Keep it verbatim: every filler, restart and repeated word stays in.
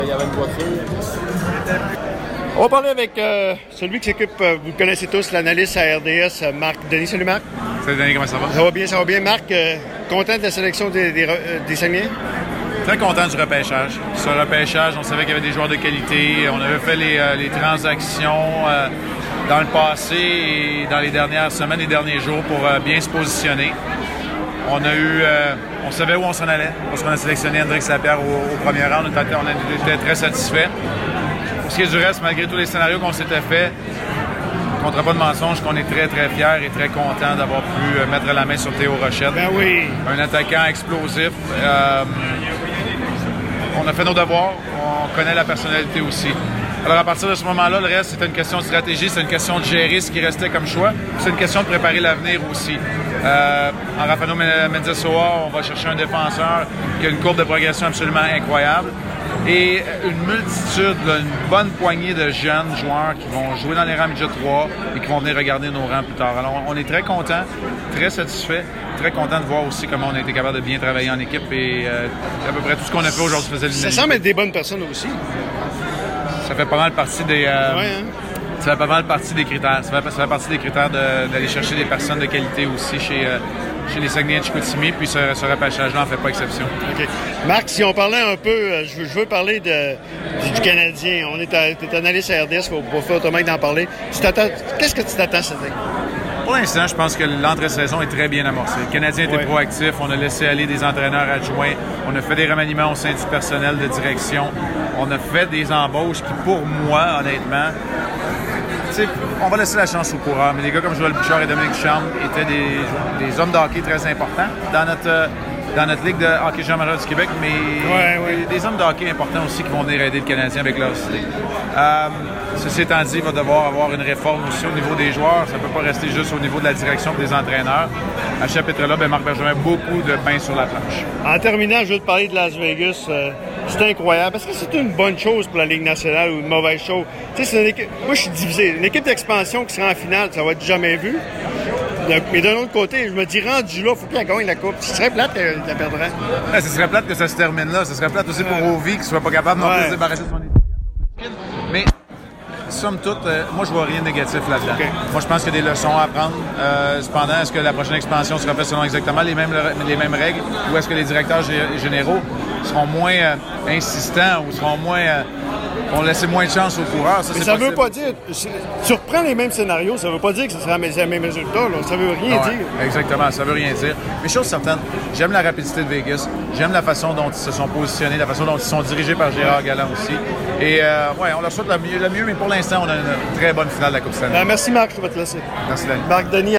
Il y avait une voiture. On va parler avec euh, celui qui s'occupe, euh, vous le connaissez tous, l'analyste à R D S, euh, Marc Denis. Salut Marc. Salut Denis, comment ça va? Ça va bien, ça va bien. Marc, euh, content de la sélection des, des, euh, des Saguenayens? Très content du repêchage. Sur le repêchage, on savait qu'il y avait des joueurs de qualité. On avait fait les, euh, les transactions euh, dans le passé et dans les dernières semaines, les derniers jours pour euh, bien se positionner. On a eu, euh, on savait où on s'en allait parce qu'on a sélectionné Hendrix Lapierre au, au premier rang. On était, on était très satisfaits. Pour ce qui est du reste, malgré tous les scénarios qu'on s'était fait, on ne comptera pas de mensonge qu'on est très, très fiers et très contents d'avoir pu mettre la main sur Théo Rochette. Ben oui! Un attaquant explosif. Euh, on a fait nos devoirs. On connaît la personnalité aussi. Alors, à partir de ce moment-là, le reste, c'était une question de stratégie, c'est une question de gérer ce qui restait comme choix. C'est une question de préparer l'avenir aussi. Euh, en Rafael Mendes-Soa, on va chercher un défenseur qui a une courbe de progression absolument incroyable. Et une multitude, là, une bonne poignée de jeunes joueurs qui vont jouer dans les rangs midget trois et qui vont venir regarder nos rangs plus tard. Alors, on est très contents, très satisfaits, très contents de voir aussi comment on a été capable de bien travailler en équipe et euh, à peu près tout ce qu'on a fait aujourd'hui faisait l'unanimité. Ça semble être des bonnes personnes aussi. Ça fait pas mal partie des... Euh, ouais, hein? Ça fait pas mal partie des critères. Ça fait, ça fait partie des critères de, d'aller chercher des personnes de qualité aussi chez, euh, chez les Saguenayens de Chicoutimi, puis ce, ce repêchage-là n'en fait pas exception. OK. Marc, si on parlait un peu, euh, je, veux, je veux parler de, du, du Canadien. On est, à, t'es analyste à R D S, il faut faire autrement d'en parler. Qu'est-ce que tu t'attends cette année? Pour l'instant, je pense que l'entrée-saison est très bien amorcée. Le Canadien était ouais. proactif. On a laissé aller des entraîneurs adjoints. On a fait des remaniements au sein du personnel de direction. On a fait des embauches qui, pour moi, honnêtement, t'sais, on va laisser la chance aux coureurs. Mais les gars comme Joël Bouchard et Dominique Ducharme étaient des, des hommes de hockey très importants dans notre, dans notre ligue de hockey junior majeur du Québec, mais ouais, ouais. Des, des hommes de hockey importants aussi qui vont venir aider le Canadien avec leur idée. Euh, ceci étant dit, il va devoir avoir une réforme aussi au niveau des joueurs. Ça ne peut pas rester juste au niveau de la direction et des entraîneurs. À ce chapitre-là, ben Marc Bergevin a beaucoup de pain sur la planche. En terminant, je veux te parler de Las Vegas. Euh, c'est incroyable. Est-ce que c'est une bonne chose pour la Ligue nationale ou une mauvaise chose? Tu sais, c'est une équipe... Moi, je suis divisé. Une équipe d'expansion qui sera en finale, ça va être jamais vu. Mais d'un autre côté, je me dis, rendu là, il faut qu'elle gagne la coupe. Ce serait plate qu'elle la perdrait. Ouais, ce serait plate que ça se termine là. Ce serait plate aussi pour ouais. Ovi qui ne soit pas capable de ouais. se débarrasser de son équipe. Mais, somme toute, euh, moi, je vois rien de négatif là-dedans. Okay. Moi, je pense qu'il y a des leçons à apprendre. Euh, cependant, est-ce que la prochaine expansion sera faite selon exactement les mêmes, les mêmes règles ou est-ce que les directeurs g- généraux seront moins euh, insistants ou seront moins... Euh, on laisse moins de chance aux coureurs. Ça, mais c'est ça possible. veut pas dire... Tu reprends les mêmes scénarios, ça veut pas dire que ce sera les mêmes résultats. Là. Ça veut rien ouais, dire. Exactement, ça veut rien dire. Mais chose certaine, j'aime la rapidité de Vegas. J'aime la façon dont ils se sont positionnés, la façon dont ils sont dirigés par Gérard Galland aussi. Et euh, ouais, on leur souhaite le mieux, le mieux, mais pour l'instant, on a une très bonne finale de la Coupe Stanley. Ben, merci Marc, je vais te laisser. Merci Denis. Marc Denis.